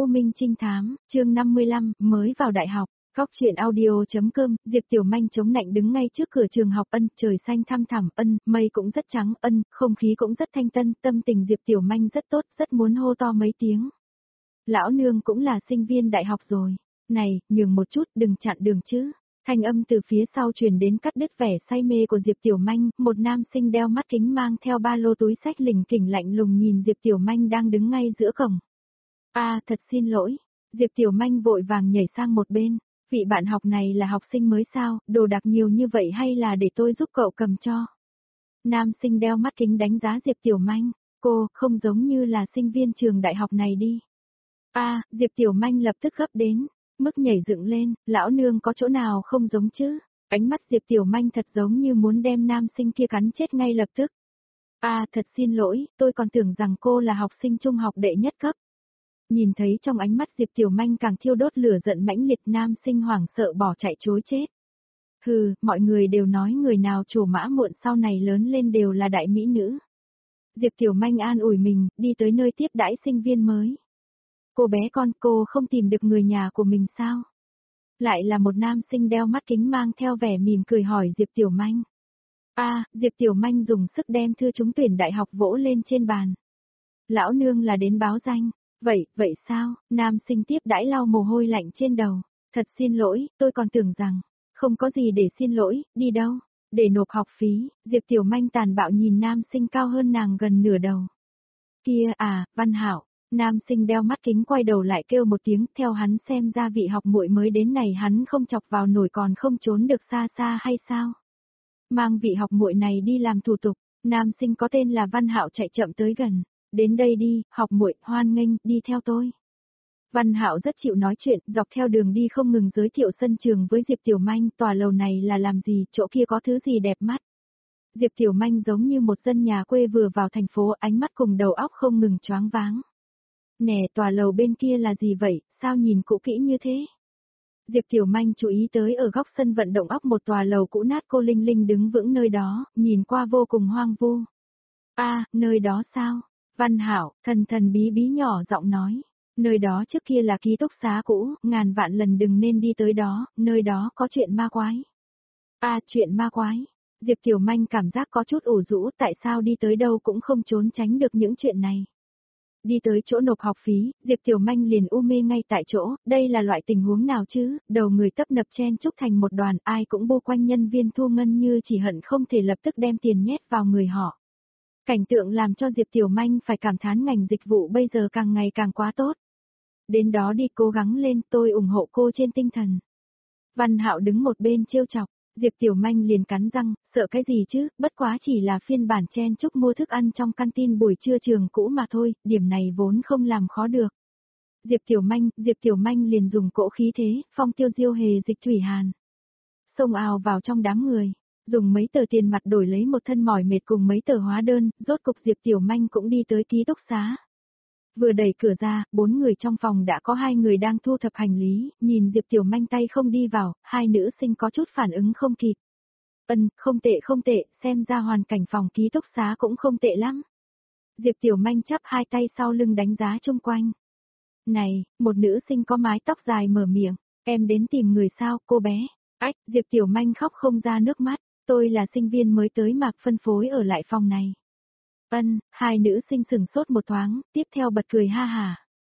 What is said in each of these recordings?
U Minh Trinh Thám, chương 55, mới vào đại học. Góc truyện audio.com, Diệp Tiểu Manh chống nạnh đứng ngay trước cửa trường học. Trời xanh thăm thẳm, mây cũng rất trắng, không khí cũng rất thanh tân, tâm tình Diệp Tiểu Manh rất tốt, rất muốn hô to mấy tiếng. Lão nương cũng là sinh viên đại học rồi. Này, nhường một chút, đừng chặn đường chứ. Thanh âm từ phía sau truyền đến cắt đứt vẻ say mê của Diệp Tiểu Manh, một nam sinh đeo mắt kính mang theo ba lô túi xách lỉnh kỉnh lạnh lùng nhìn Diệp Tiểu Manh đang đứng ngay giữa cổng. Thật xin lỗi. Diệp Tiểu Manh vội vàng nhảy sang một bên. Vị bạn học này là học sinh mới sao, đồ đạc nhiều như vậy hay là để tôi giúp cậu cầm cho? Nam sinh đeo mắt kính đánh giá Diệp Tiểu Manh, cô không giống như là sinh viên trường đại học này đi. Diệp Tiểu Manh lập tức gấp đến, mức nhảy dựng lên, lão nương có chỗ nào không giống chứ? Ánh mắt Diệp Tiểu Manh thật giống như muốn đem nam sinh kia cắn chết ngay lập tức. Thật xin lỗi, tôi còn tưởng rằng cô là học sinh trung học đệ nhất cấp. Nhìn thấy trong ánh mắt Diệp Tiểu Manh càng thiêu đốt lửa giận mãnh liệt, nam sinh hoảng sợ bỏ chạy trối chết. Hừ, mọi người đều nói người nào trổ mã muộn sau này lớn lên đều là đại mỹ nữ. Diệp Tiểu Manh an ủi mình, đi tới nơi tiếp đãi sinh viên mới. Cô bé con, cô không tìm được người nhà của mình sao? Lại là một nam sinh đeo mắt kính mang theo vẻ mỉm cười hỏi Diệp Tiểu Manh. Diệp Tiểu Manh dùng sức đem thư trúng tuyển đại học vỗ lên trên bàn. Lão nương là đến báo danh. Vậy sao? Nam sinh tiếp đãi lau mồ hôi lạnh trên đầu. Thật xin lỗi, tôi còn tưởng rằng, không có gì để xin lỗi, đi đâu? Để nộp học phí. Diệp Tiểu Manh tàn bạo nhìn nam sinh cao hơn nàng gần nửa đầu. Kia Văn Hạo. Nam sinh đeo mắt kính quay đầu lại kêu một tiếng, theo hắn xem ra vị học muội mới đến này hắn không chọc vào nổi còn không trốn được xa xa hay sao? Mang vị học muội này đi làm thủ tục. Nam sinh có tên là Văn Hạo chạy chậm tới gần. Đến đây đi, học muội, hoan nghênh, đi theo tôi. Văn Hạo rất chịu nói chuyện, dọc theo đường đi không ngừng giới thiệu sân trường với Diệp Tiểu Manh, tòa lầu này là làm gì, chỗ kia có thứ gì đẹp mắt. Diệp Tiểu Manh giống như một dân nhà quê vừa vào thành phố, ánh mắt cùng đầu óc không ngừng choáng váng. Nè, tòa lầu bên kia là gì vậy, sao nhìn cũ kỹ như thế? Diệp Tiểu Manh chú ý tới ở góc sân vận động óc một tòa lầu cũ nát, cô Linh Linh đứng vững nơi đó, nhìn qua vô cùng hoang vu. Nơi đó sao? Văn Hạo, thần thần bí bí nhỏ giọng nói, nơi đó trước kia là ký túc xá cũ, ngàn vạn lần đừng nên đi tới đó, nơi đó có chuyện ma quái. Chuyện ma quái. Diệp Tiểu Manh cảm giác có chút ủ rũ, tại sao đi tới đâu cũng không trốn tránh được những chuyện này. Đi tới chỗ nộp học phí, Diệp Tiểu Manh liền u mê ngay tại chỗ, đây là loại tình huống nào chứ, đầu người tấp nập chen chúc thành một đoàn, ai cũng bu quanh nhân viên thu ngân như chỉ hận không thể lập tức đem tiền nhét vào người họ. Cảnh tượng làm cho Diệp Tiểu Manh phải cảm thán ngành dịch vụ bây giờ càng ngày càng quá tốt. Đến đó đi, cố gắng lên, tôi ủng hộ cô trên tinh thần. Văn Hạo đứng một bên trêu chọc, Diệp Tiểu Manh liền cắn răng, sợ cái gì chứ, bất quá chỉ là phiên bản chen chúc mua thức ăn trong canteen buổi trưa trường cũ mà thôi, điểm này vốn không làm khó được. Diệp Tiểu Manh liền dùng cỗ khí thế, phong tiêu diêu hề dịch thủy hàn. Xông ào vào trong đám người. Dùng mấy tờ tiền mặt đổi lấy một thân mỏi mệt cùng mấy tờ hóa đơn, rốt cục Diệp Tiểu Manh cũng đi tới ký túc xá. Vừa đẩy cửa ra, 4 người trong phòng đã có 2 người đang thu thập hành lý, nhìn Diệp Tiểu Manh tay không đi vào, 2 nữ sinh có chút phản ứng không kịp. Không tệ, xem ra hoàn cảnh phòng ký túc xá cũng không tệ lắm. Diệp Tiểu Manh chắp 2 tay sau lưng đánh giá chung quanh. Này, một nữ sinh có mái tóc dài mở miệng, em đến tìm người sao, cô bé? Diệp Tiểu Manh khóc không ra nước mắt. Tôi là sinh viên mới tới mà phân phối ở lại phòng này. 2 nữ sinh sừng sốt một thoáng, tiếp theo bật cười ha ha.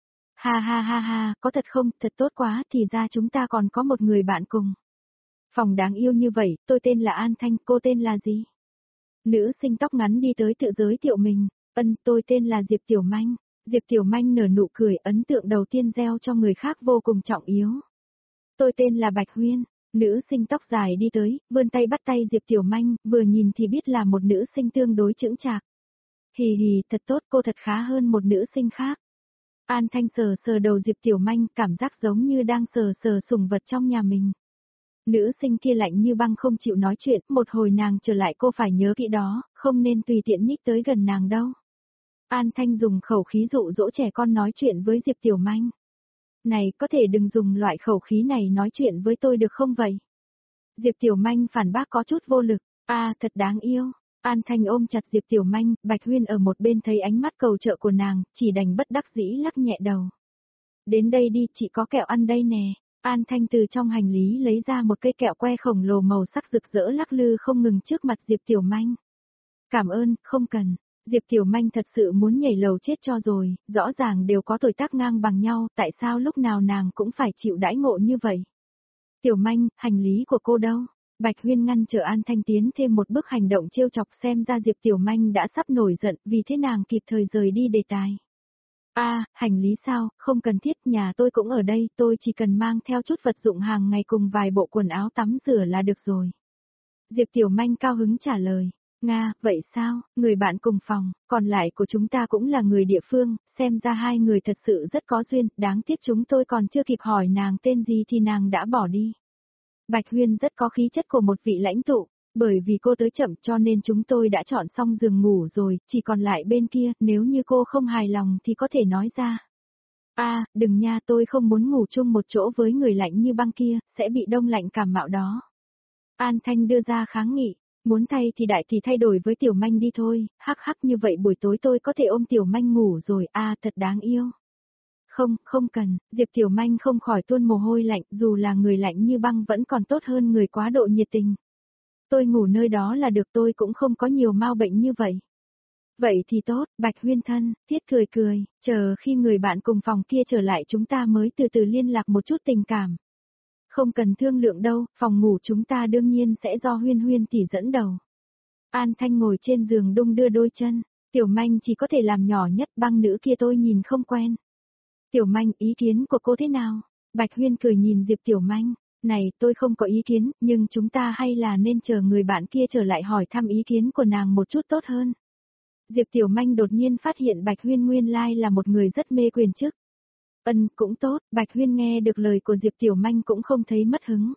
Ha, có thật không, thật tốt quá, thì ra chúng ta còn có một người bạn cùng. Phòng đáng yêu như vậy, tôi tên là An Thanh, cô tên là gì? Nữ sinh tóc ngắn đi tới tự giới thiệu mình, tôi tên là Diệp Tiểu Manh. Diệp Tiểu Manh nở nụ cười, ấn tượng đầu tiên gieo cho người khác vô cùng trọng yếu. Tôi tên là Bạch Huyên. Nữ sinh tóc dài đi tới, vươn tay bắt tay Diệp Tiểu Manh, vừa nhìn thì biết là một nữ sinh tương đối chững chạc. Hì, thật tốt, cô thật khá hơn một nữ sinh khác. An Thanh sờ đầu Diệp Tiểu Manh, cảm giác giống như đang sờ sủng vật trong nhà mình. Nữ sinh kia lạnh như băng không chịu nói chuyện, một hồi nàng trở lại cô phải nhớ kỹ đó, không nên tùy tiện nhích tới gần nàng đâu. An Thanh dùng khẩu khí dụ dỗ trẻ con nói chuyện với Diệp Tiểu Manh. Này, có thể đừng dùng loại khẩu khí này nói chuyện với tôi được không vậy? Diệp Tiểu Manh phản bác có chút vô lực. Thật đáng yêu. An Thanh ôm chặt Diệp Tiểu Manh, Bạch Huyên ở một bên thấy ánh mắt cầu trợ của nàng, chỉ đành bất đắc dĩ lắc nhẹ đầu. Đến đây đi, chị có kẹo ăn đây nè. An Thanh từ trong hành lý lấy ra một cây kẹo que khổng lồ màu sắc rực rỡ lắc lư không ngừng trước mặt Diệp Tiểu Manh. Cảm ơn, không cần. Diệp Tiểu Manh thật sự muốn nhảy lầu chết cho rồi, rõ ràng đều có tuổi tác ngang bằng nhau, tại sao lúc nào nàng cũng phải chịu đãi ngộ như vậy? Tiểu Manh, hành lý của cô đâu? Bạch Huyên ngăn trở An Thanh tiến thêm một bước hành động trêu chọc, xem ra Diệp Tiểu Manh đã sắp nổi giận, vì thế nàng kịp thời rời đi đề tài. Hành lý sao, không cần thiết, nhà tôi cũng ở đây, tôi chỉ cần mang theo chút vật dụng hàng ngày cùng vài bộ quần áo tắm rửa là được rồi. Diệp Tiểu Manh cao hứng trả lời. Nga, vậy sao, người bạn cùng phòng, còn lại của chúng ta cũng là người địa phương, xem ra hai người thật sự rất có duyên, đáng tiếc chúng tôi còn chưa kịp hỏi nàng tên gì thì nàng đã bỏ đi. Bạch Huyên rất có khí chất của một vị lãnh tụ, bởi vì cô tới chậm cho nên chúng tôi đã chọn xong giường ngủ rồi, chỉ còn lại bên kia, nếu như cô không hài lòng thì có thể nói ra. Đừng nha, tôi không muốn ngủ chung một chỗ với người lạnh như băng kia, sẽ bị đông lạnh cảm mạo đó. An Thanh đưa ra kháng nghị. Muốn thay thì đại thì thay đổi với Tiểu Manh đi thôi, hắc hắc, như vậy buổi tối tôi có thể ôm Tiểu Manh ngủ rồi, thật đáng yêu. Không cần, Diệp Tiểu Manh không khỏi tuôn mồ hôi lạnh, dù là người lạnh như băng vẫn còn tốt hơn người quá độ nhiệt tình. Tôi ngủ nơi đó là được, tôi cũng không có nhiều mau bệnh như vậy. Vậy thì tốt, Bạch Huyên thân, Tiết cười, chờ khi người bạn cùng phòng kia trở lại chúng ta mới từ từ liên lạc một chút tình cảm. Không cần thương lượng đâu, phòng ngủ chúng ta đương nhiên sẽ do Huyên tỷ dẫn đầu. An Thanh ngồi trên giường đung đưa đôi chân, Tiểu Manh chỉ có thể làm nhỏ nhất, băng nữ kia tôi nhìn không quen. Tiểu Manh, ý kiến của cô thế nào? Bạch Huyên cười nhìn Diệp Tiểu Manh, này tôi không có ý kiến, nhưng chúng ta hay là nên chờ người bạn kia trở lại hỏi thăm ý kiến của nàng một chút tốt hơn. Diệp Tiểu Manh đột nhiên phát hiện Bạch Huyên nguyên lai là một người rất mê quyền chức. Cũng tốt, Bạch Huyên nghe được lời của Diệp Tiểu Manh cũng không thấy mất hứng.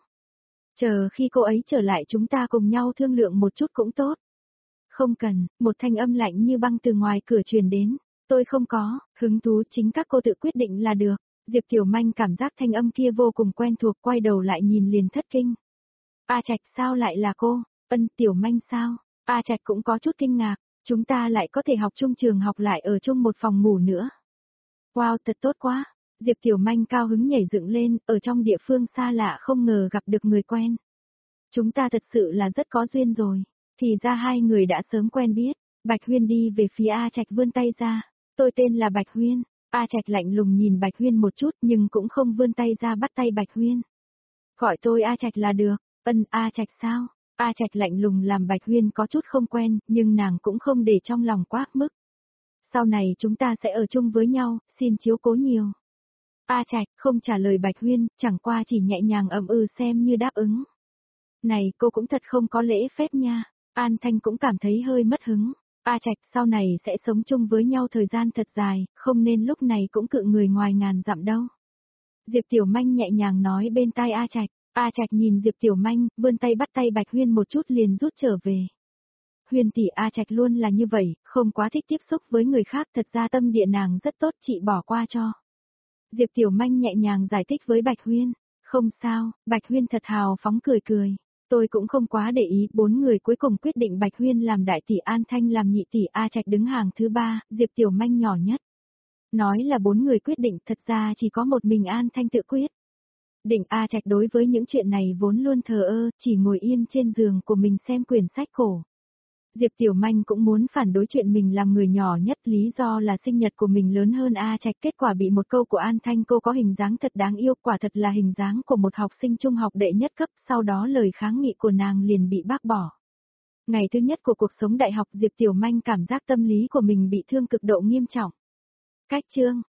Chờ khi cô ấy trở lại chúng ta cùng nhau thương lượng một chút cũng tốt. Không cần, một thanh âm lạnh như băng từ ngoài cửa truyền đến. Tôi không có, hứng thú, chính các cô tự quyết định là được. Diệp Tiểu Manh cảm giác thanh âm kia vô cùng quen thuộc, quay đầu lại nhìn liền thất kinh. Trạch, sao lại là cô? Tiểu Manh sao? Trạch cũng có chút kinh ngạc, chúng ta lại có thể học chung trường học, lại ở chung một phòng ngủ nữa. Wow, thật tốt quá. Diệp Tiểu Manh cao hứng nhảy dựng lên, ở trong địa phương xa lạ không ngờ gặp được người quen. Chúng ta thật sự là rất có duyên rồi. Thì ra hai người đã sớm quen biết. Bạch Huyên đi về phía Trạch vươn tay ra. Tôi tên là Bạch Huyên. Trạch lạnh lùng nhìn Bạch Huyên một chút nhưng cũng không vươn tay ra bắt tay Bạch Huyên. Gọi tôi Trạch là được. Trạch sao? Trạch lạnh lùng làm Bạch Huyên có chút không quen, nhưng nàng cũng không để trong lòng quá mức. Sau này chúng ta sẽ ở chung với nhau, xin chiếu cố nhiều. Trạch không trả lời Bạch Huyên, chẳng qua chỉ nhẹ nhàng xem như đáp ứng. Này, cô cũng thật không có lễ phép nha. An Thanh cũng cảm thấy hơi mất hứng. Trạch sau này sẽ sống chung với nhau thời gian thật dài, không nên lúc này cũng cự người ngoài ngàn dặm đâu. Diệp Tiểu Manh nhẹ nhàng nói bên tai Trạch. Trạch nhìn Diệp Tiểu Manh, vươn tay bắt tay Bạch Huyên một chút liền rút trở về. Huyên tỷ, Trạch luôn là như vậy, không quá thích tiếp xúc với người khác, thật ra tâm địa nàng rất tốt, chị bỏ qua cho. Diệp Tiểu Manh nhẹ nhàng giải thích với Bạch Huyên. Không sao, Bạch Huyên thật hào phóng cười. Tôi cũng không quá để ý, 4 người cuối cùng quyết định Bạch Huyên làm đại tỷ, An Thanh làm nhị tỷ, Trạch đứng hàng thứ 3, Diệp Tiểu Manh nhỏ nhất. Nói là 4 người quyết định, thật ra chỉ có một mình An Thanh tự quyết. Định Trạch đối với những chuyện này vốn luôn thờ ơ, chỉ ngồi yên trên giường của mình xem quyển sách cổ. Diệp Tiểu Manh cũng muốn phản đối chuyện mình làm người nhỏ nhất, lý do là sinh nhật của mình lớn hơn Trạch, kết quả bị một câu của An Thanh, cô có hình dáng thật đáng yêu, quả thật là hình dáng của một học sinh trung học đệ nhất cấp, sau đó lời kháng nghị của nàng liền bị bác bỏ. Ngày thứ nhất của cuộc sống đại học, Diệp Tiểu Manh cảm giác tâm lý của mình bị thương cực độ nghiêm trọng. Cách chương